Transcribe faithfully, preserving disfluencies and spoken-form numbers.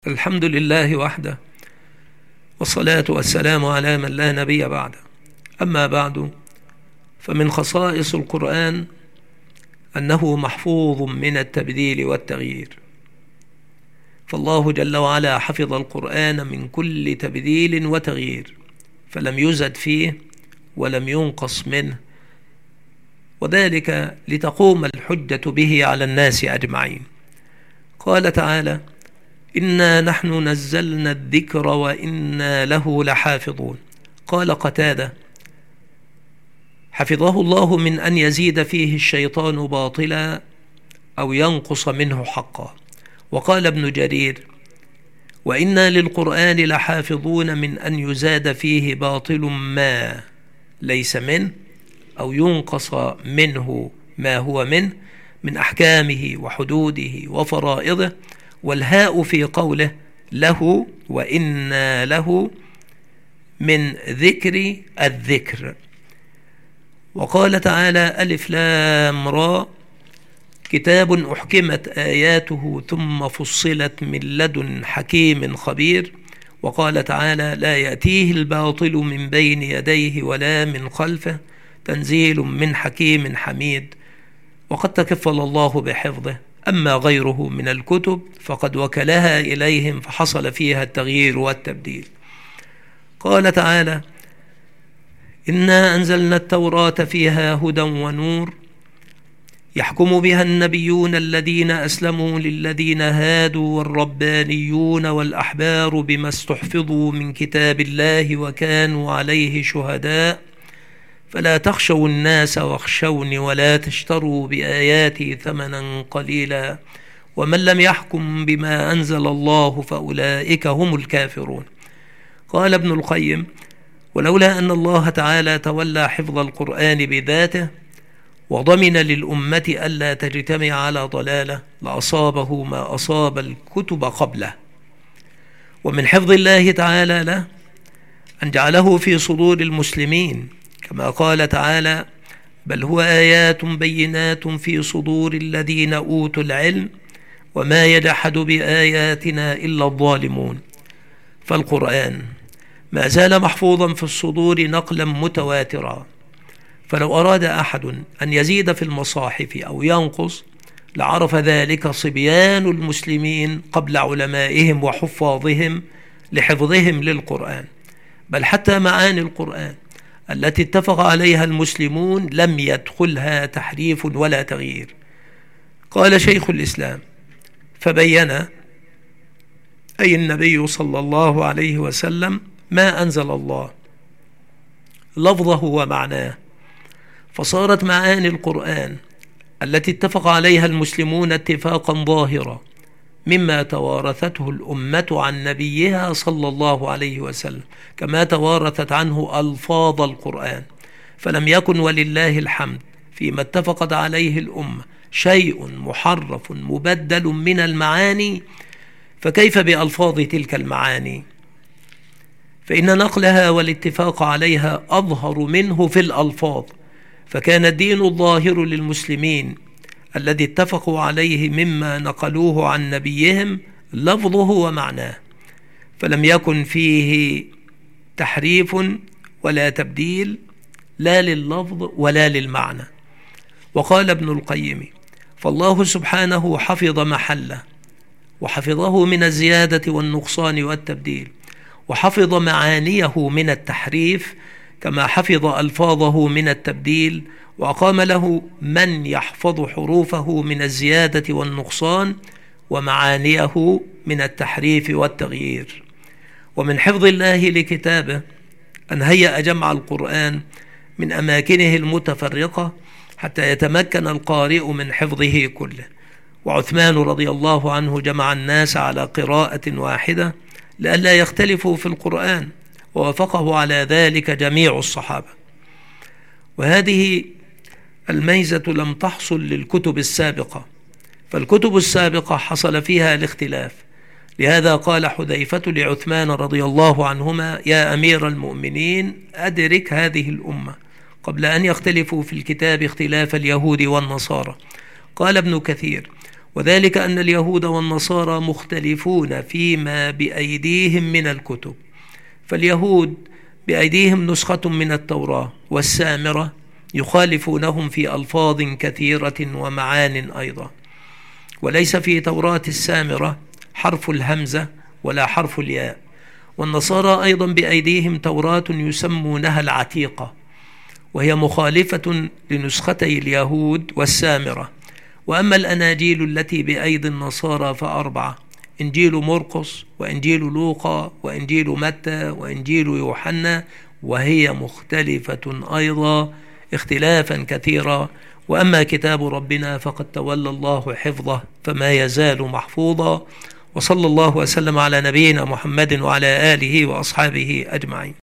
الحمد لله وحده، والصلاة والسلام على من لا نبي بعده. أما بعد، فمن خصائص القرآن أنه محفوظ من التبديل والتغيير، فالله جل وعلا حفظ القرآن من كل تبديل وتغيير، فلم يزد فيه ولم ينقص منه، وذلك لتقوم الحجة به على الناس أجمعين. قال تعالى: إنا نحن نزلنا الذكر وإنا له لحافظون. قال قتادة: حفظه الله من أن يزيد فيه الشيطان باطلا أو ينقص منه حقا. وقال ابن جرير: وإنا للقرآن لحافظون من أن يزاد فيه باطل ما ليس منه أو ينقص منه ما هو منه من أحكامه وحدوده وفرائضه. والهاء في قوله له وإنا له من ذكر الذكر. وقال تعالى: ألف لام را كتاب أحكمت آياته ثم فصلت من لدن حكيم خبير. وقال تعالى: لا يأتيه الباطل من بين يديه ولا من خلفه تنزيل من حكيم حميد. وقد تكفل الله بحفظه، أما غيره من الكتب فقد وكلها إليهم فحصل فيها التغيير والتبديل. قال تعالى: إنا أنزلنا التوراة فيها هدى ونور يحكم بها النبيون الذين أسلموا للذين هادوا والربانيون والأحبار بما استحفظوا من كتاب الله وكانوا عليه شهداء فلا تخشوا الناس واخشوني ولا تشتروا بآياتي ثمنا قليلا ومن لم يحكم بما أنزل الله فأولئك هم الكافرون. قال ابن القيم: ولولا أن الله تعالى تولى حفظ القرآن بذاته وضمن للأمة ألا تجتمع على ضلالة لأصابه ما أصاب الكتب قبله. ومن حفظ الله تعالى له أن جعله في صدور المسلمين، كما قال تعالى: بل هو آيات بينات في صدور الذين أوتوا العلم وما يجحد بآياتنا إلا الظالمون. فالقرآن ما زال محفوظا في الصدور نقلا متواترا، فلو أراد أحد أن يزيد في المصاحف أو ينقص لعرف ذلك صبيان المسلمين قبل علمائهم وحفاظهم لحفظهم للقرآن. بل حتى معاني القرآن التي اتفق عليها المسلمون لم يدخلها تحريف ولا تغيير. قال شيخ الإسلام: فبين أي النبي صلى الله عليه وسلم ما أنزل الله لفظه ومعناه، فصارت معاني القرآن التي اتفق عليها المسلمون اتفاقا ظاهرا مما توارثته الأمة عن نبيها صلى الله عليه وسلم، كما توارثت عنه ألفاظ القرآن. فلم يكن ولله الحمد فيما اتفقت عليه الأمة شيء محرف مبدل من المعاني، فكيف بألفاظ تلك المعاني؟ فإن نقلها والاتفاق عليها أظهر منه في الألفاظ، فكان الدين الظاهر للمسلمين الذي اتفقوا عليه مما نقلوه عن نبيهم لفظه ومعناه، فلم يكن فيه تحريف ولا تبديل لا لللفظ ولا للمعنى. وقال ابن القيم: فالله سبحانه حفظ محله وحفظه من الزيادة والنقصان والتبديل، وحفظ معانيه من التحريف كما حفظ ألفاظه من التبديل، وأقام له من يحفظ حروفه من الزيادة والنقصان ومعانيه من التحريف والتغيير. ومن حفظ الله لكتابه أن هيأ جمع القرآن من أماكنه المتفرقة حتى يتمكن القارئ من حفظه كله. وعثمان رضي الله عنه جمع الناس على قراءة واحدة لئلا يختلفوا في القرآن، ووافقه على ذلك جميع الصحابة. وهذه الميزة لم تحصل للكتب السابقة، فالكتب السابقة حصل فيها الاختلاف. لهذا قال حذيفة لعثمان رضي الله عنهما: يا أمير المؤمنين أدرك هذه الأمة قبل أن يختلفوا في الكتاب اختلاف اليهود والنصارى. قال ابن كثير: وذلك أن اليهود والنصارى مختلفون فيما بأيديهم من الكتب، فاليهود بأيديهم نسخة من التوراة، والسامرة يخالفونهم في ألفاظ كثيرة ومعان أيضا، وليس في توراة السامرة حرف الهمزة ولا حرف الياء. والنصارى أيضا بأيديهم توراة يسمونها العتيقة، وهي مخالفة لنسختي اليهود والسامرة. وأما الأناجيل التي بأيدي النصارى فأربعة: إنجيل مرقس، وإنجيل لوقا، وإنجيل متى، وإنجيل يوحنا، وهي مختلفة أيضا اختلافا كثيرا. وأما كتاب ربنا فقد تولى الله حفظه فما يزال محفوظا. وصلى الله وسلم على نبينا محمد وعلى آله وأصحابه أجمعين.